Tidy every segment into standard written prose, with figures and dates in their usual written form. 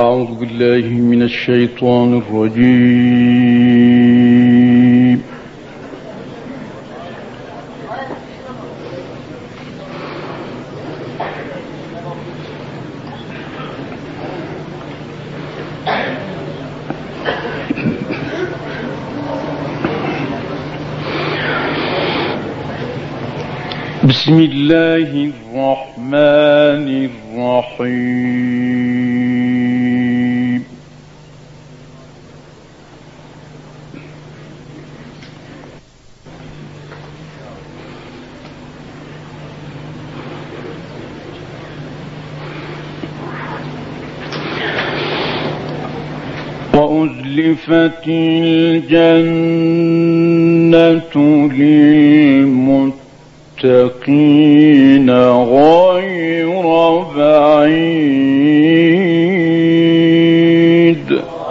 أعوذ بالله من الشيطان الرجيم. بسم الله الرحمن الرحيم. وأزلفت الجنة للمتقين غير بعيد.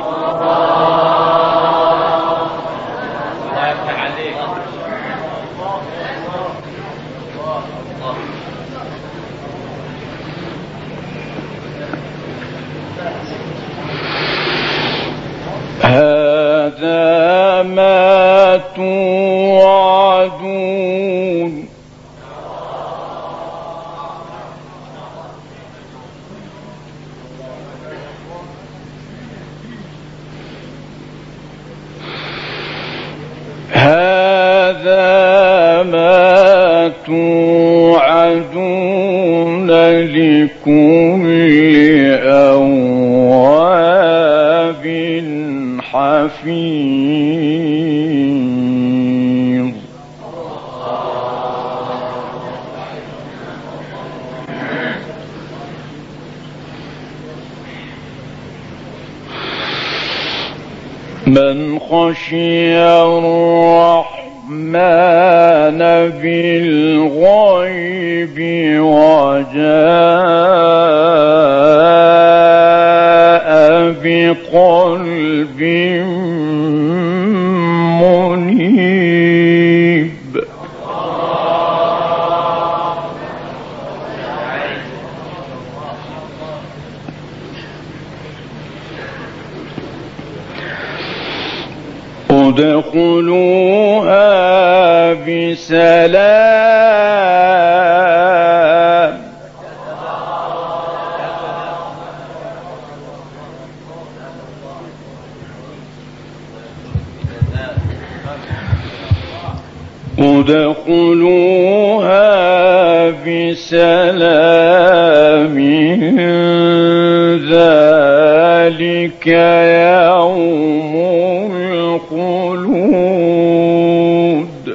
هذا ما توعدون لكل أواب حفيظ. من خشي الرحمن بالغيب وجاء بقلب منيب. ادخلوها بسلام. ادخلوها بسلام ذلك يوم الخلود.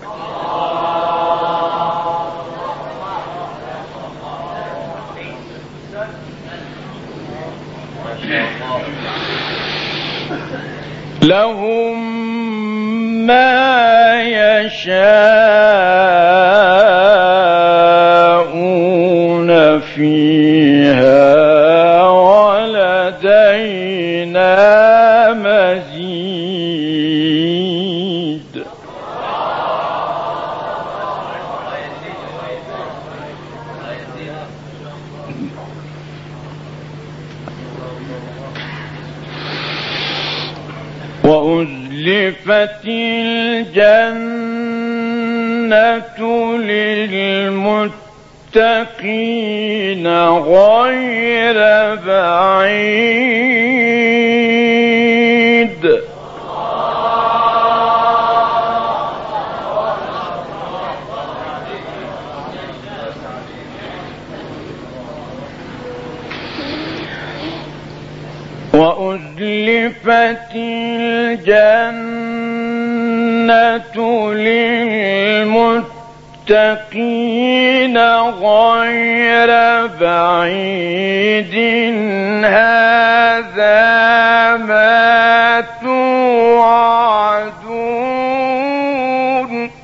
لهم ما يشاءون فيها ولدينا مزيد. وأزلفت الجنة للمتقين غير بعيد. وأزلفت الجنة للمتقين غير بعيد. هذا ما توعدون.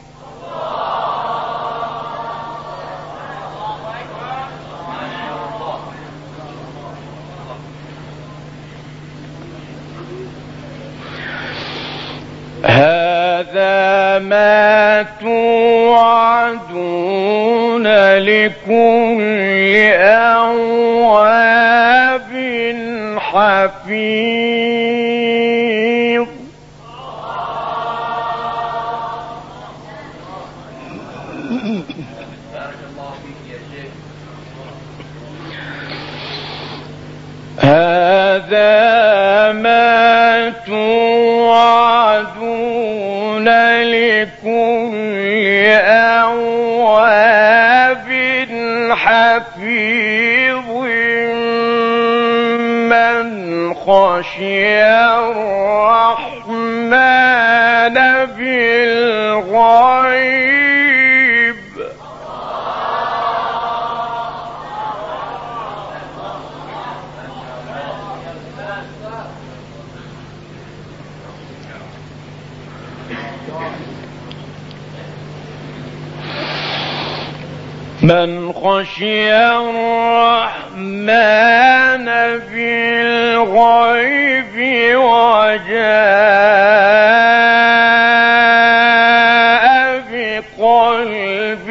هذا ما توعدون لكل أواب حفيظ هذا ما توعدون لكل أواب حفيظ من خشي الرحمن بالغيب من خشي الرحمن بالغيب وجاء بقلب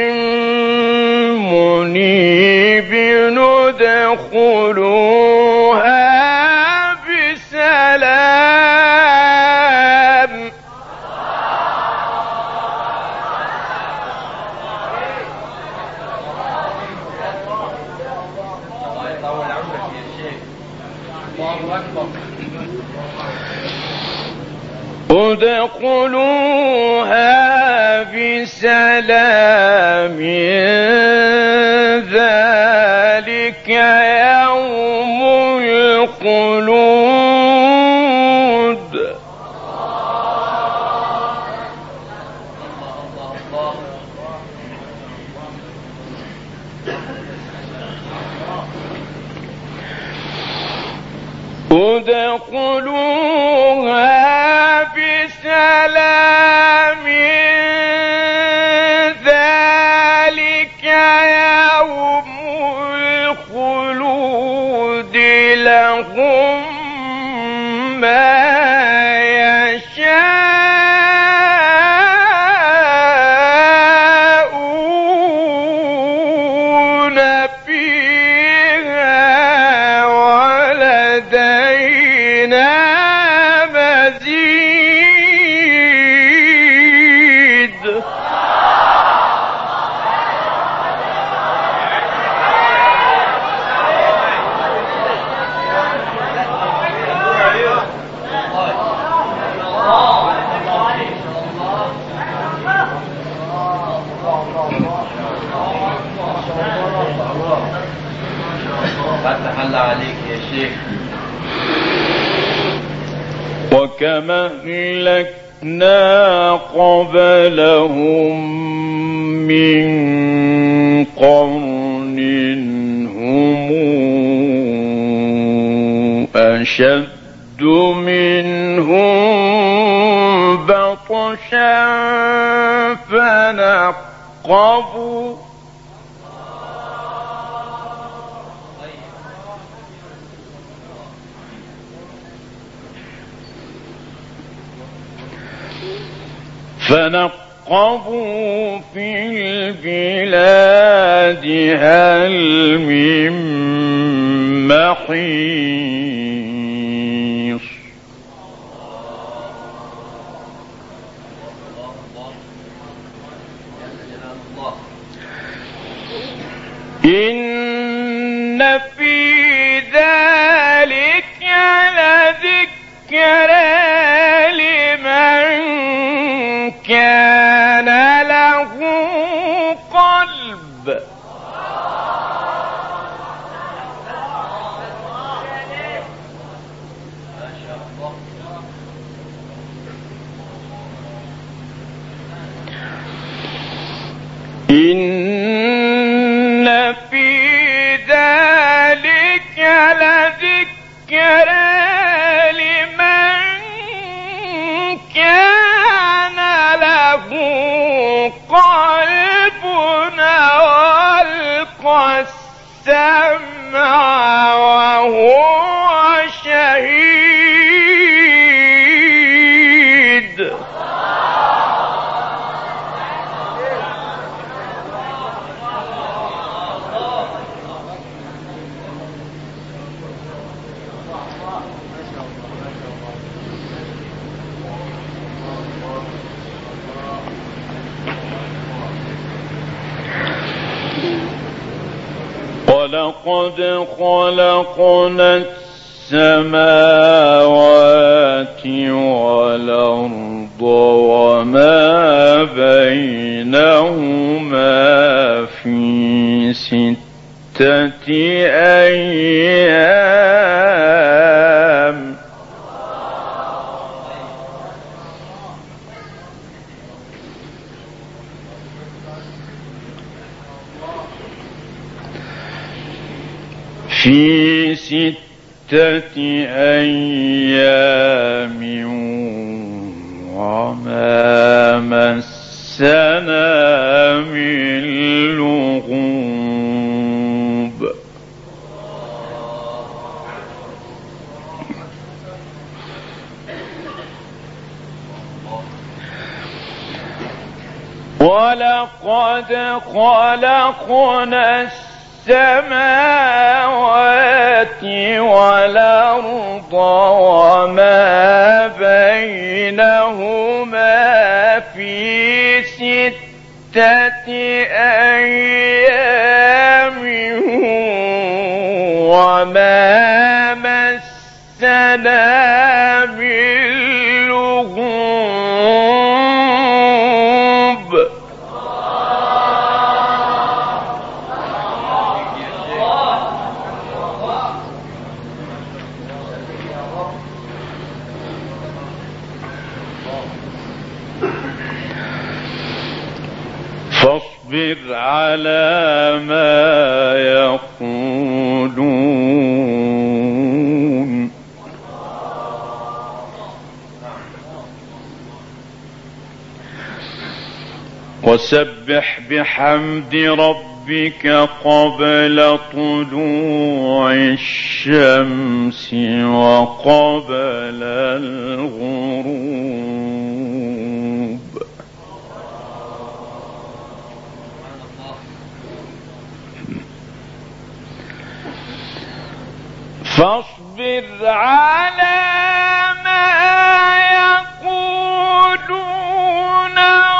منيب ندخلوها بسلام ادخلوها بسلام ذلك يوم الخلود ادخلوها بسلام ذلك يوم الخلود لهم ما يشاءون فيها ولدينا مزيد فتح الله عليك يا شيخ. وكما أهلكنا قبلهم من قرن هم أشد منهم بطشا فنقبوا في البلاد هل من محيص إن في ذلك لذكرى لمن كان له قلب إن في ذلك لذكرى لمن كان له قلب ألقى السمع وهو شهيد ولقد خلقنا السماوات والأرض وما بينهما في 6 أيام في 6 أيام وما مسنا من لغوب ولقد خلقنا السماوات والأرض وما بينهما في 6 أيام وما مسنا من لغوب فاصبر على ما يقولون وسبح بحمد ربك قبل طلوع الشمس وقبل الغروب فاصبر على ما يقولون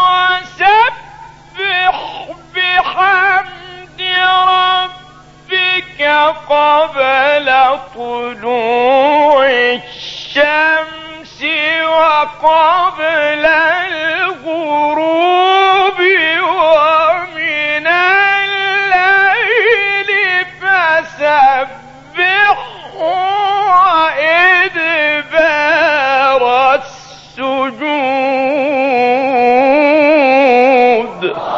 وسبح بحمد ربك قبل طلوع الشمس وقبل الغروب ومن الليل فسبح وإدبار السجود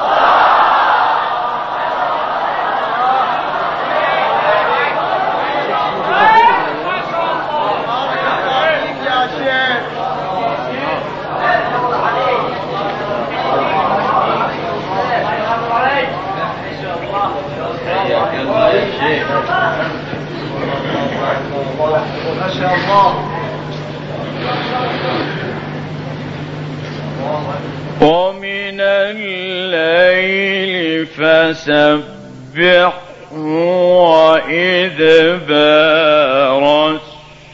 ما شاء الله. ومن الليل فسبح وإدبار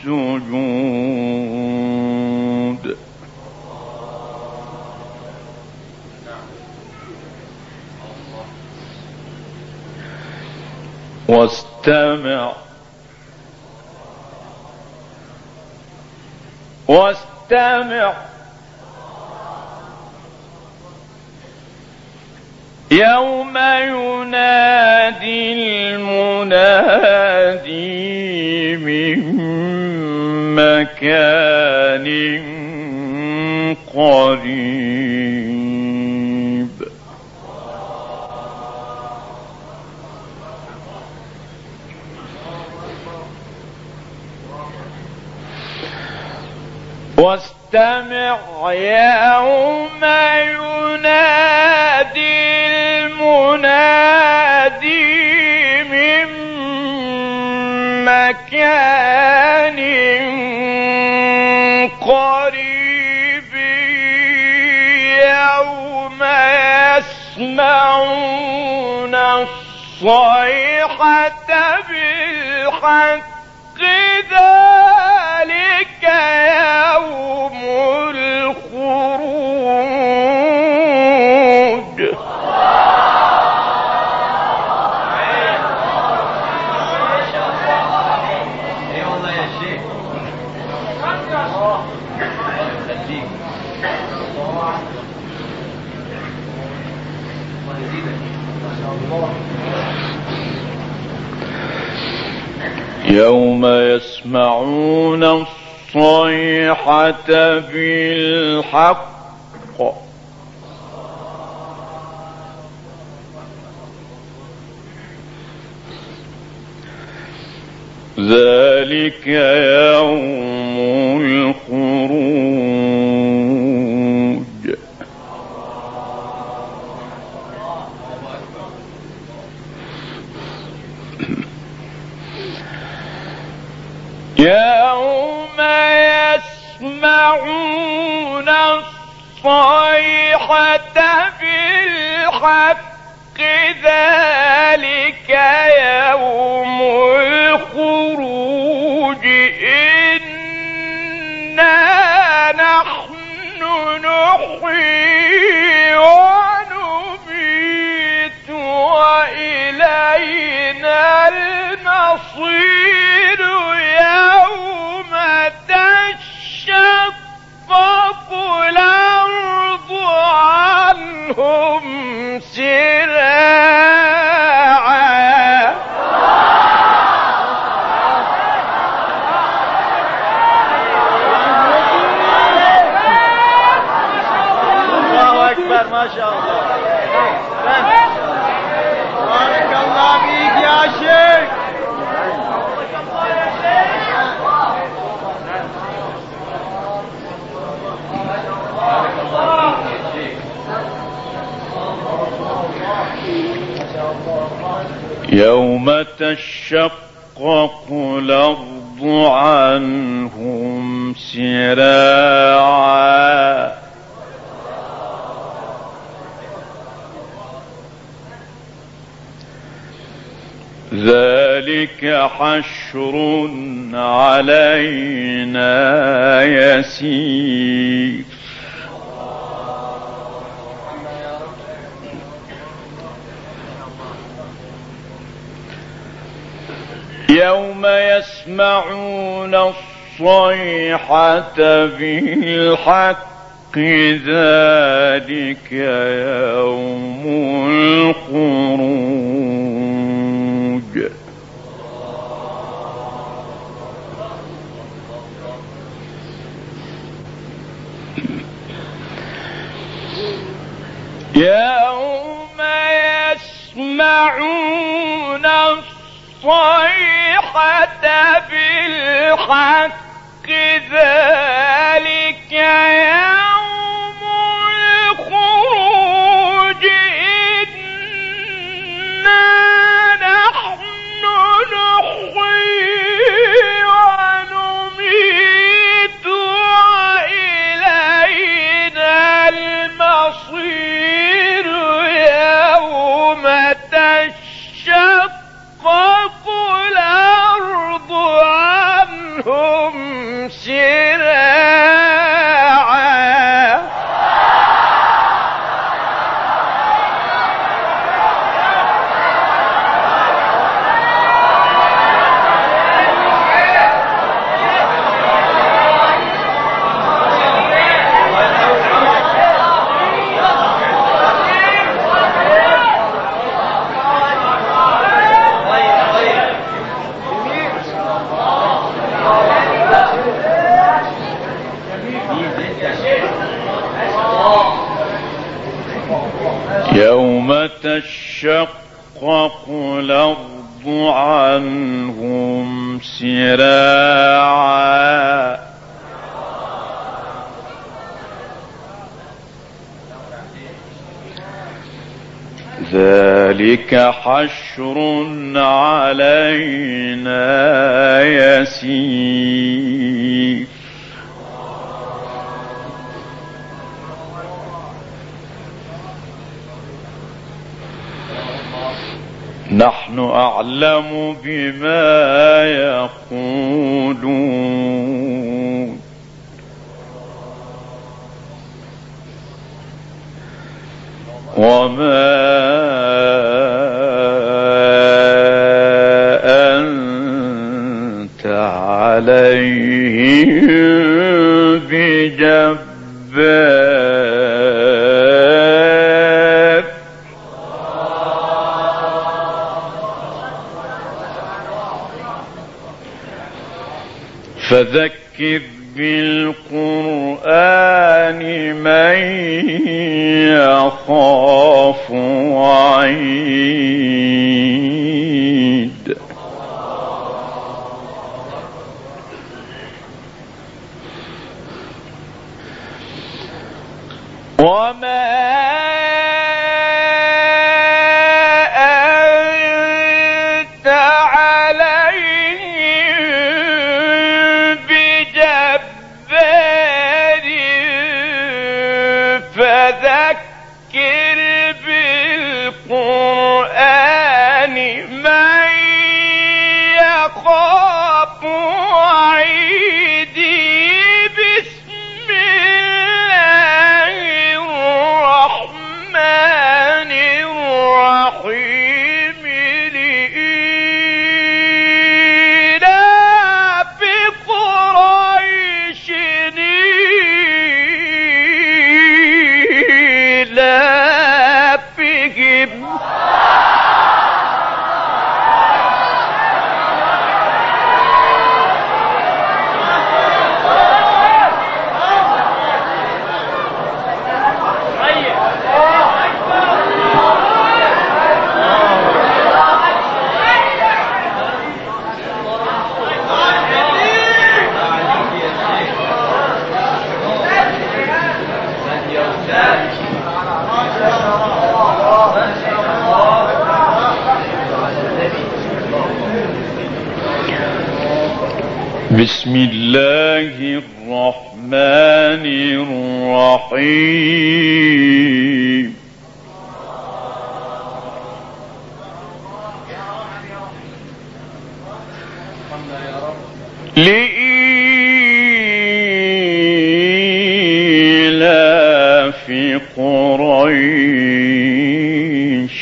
السجود واستمع يوم ينادي المنادي من مكان قريب واستمع يوم ينادي المنادي من مكان قريب يوم يسمعون الصيحة بالحق ذلك يوم يسمعون الصيحة بالحق ذلك يوم الخروج. يوم يسمعون الصيحة بالحق ذلك يوم الخروج. إنا نحن نحيي ونميت وإلينا المصير. يوم تشقق الأرض عنهم سراعا. الله أكبر ما شاء الله. بارك الله فيك يا شيخ. يوم تشقق الأرض عنهم سراعا. ذلك حشر علينا يسير. يوم يسمعون الصيحة بالحق ذلك يوم الخروج. يوم يسمعون الصيحة بالحق ذلك يوم الخروج. إنا نحن نحيي ونميت وإلينا المصير. يوم تشقق الأرض عنهم سراعا. يوم تشقق الأرض عنهم سراعا. ذلك حشر علينا يسير. نحن أعلم بما يقولون وما أنت عليهم بجبار. فذكر بالقرآن من يخاف وعيد. وما أنت عليهم بجبار فذكر بالقرآن من يخاف وعيدي. بسم الله الرحمن الرحيم لإيلاف قريش إيلافهم بسم الله الرحمن الرحيم لإيلاف قريش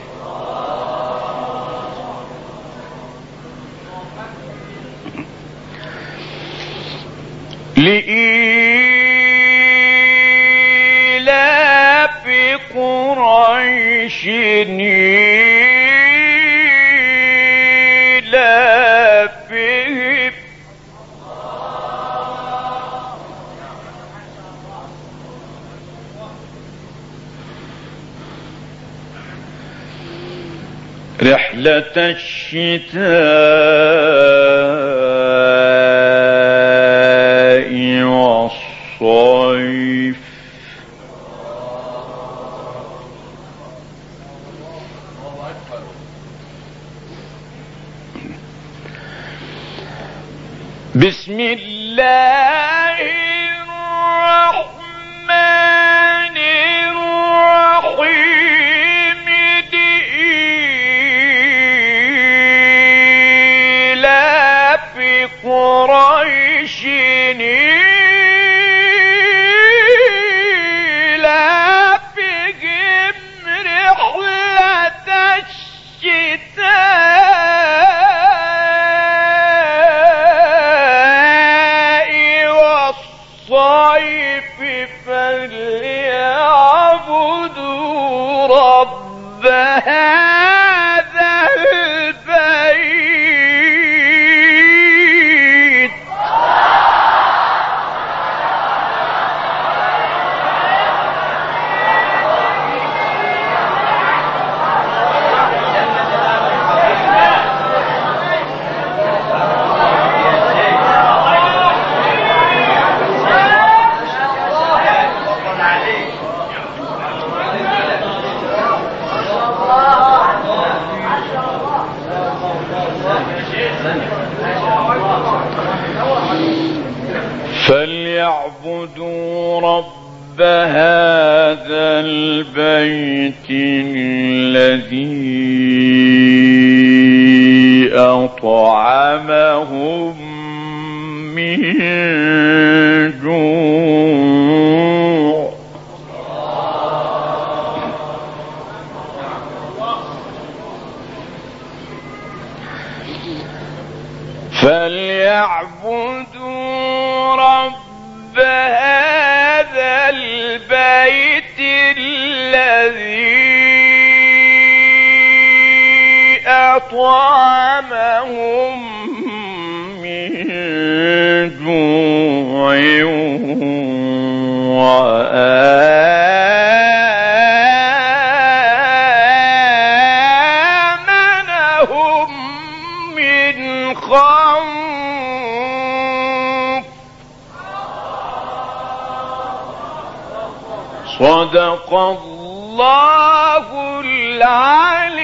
لإيلاف قريش إيلافهم رحلة الشتاء والصيف بسم الله الرحمن الرحيم لإيلاف قريش إيلافهم رحلة الشتاء والصيف فليعبدوا رب هذا البيت. فليعبدوا رب هذا البيت الذي أطعمهم من جوع. فليعبدوا رب هذا البيت الذي أطعمهم من الصنف. صدق الله العلي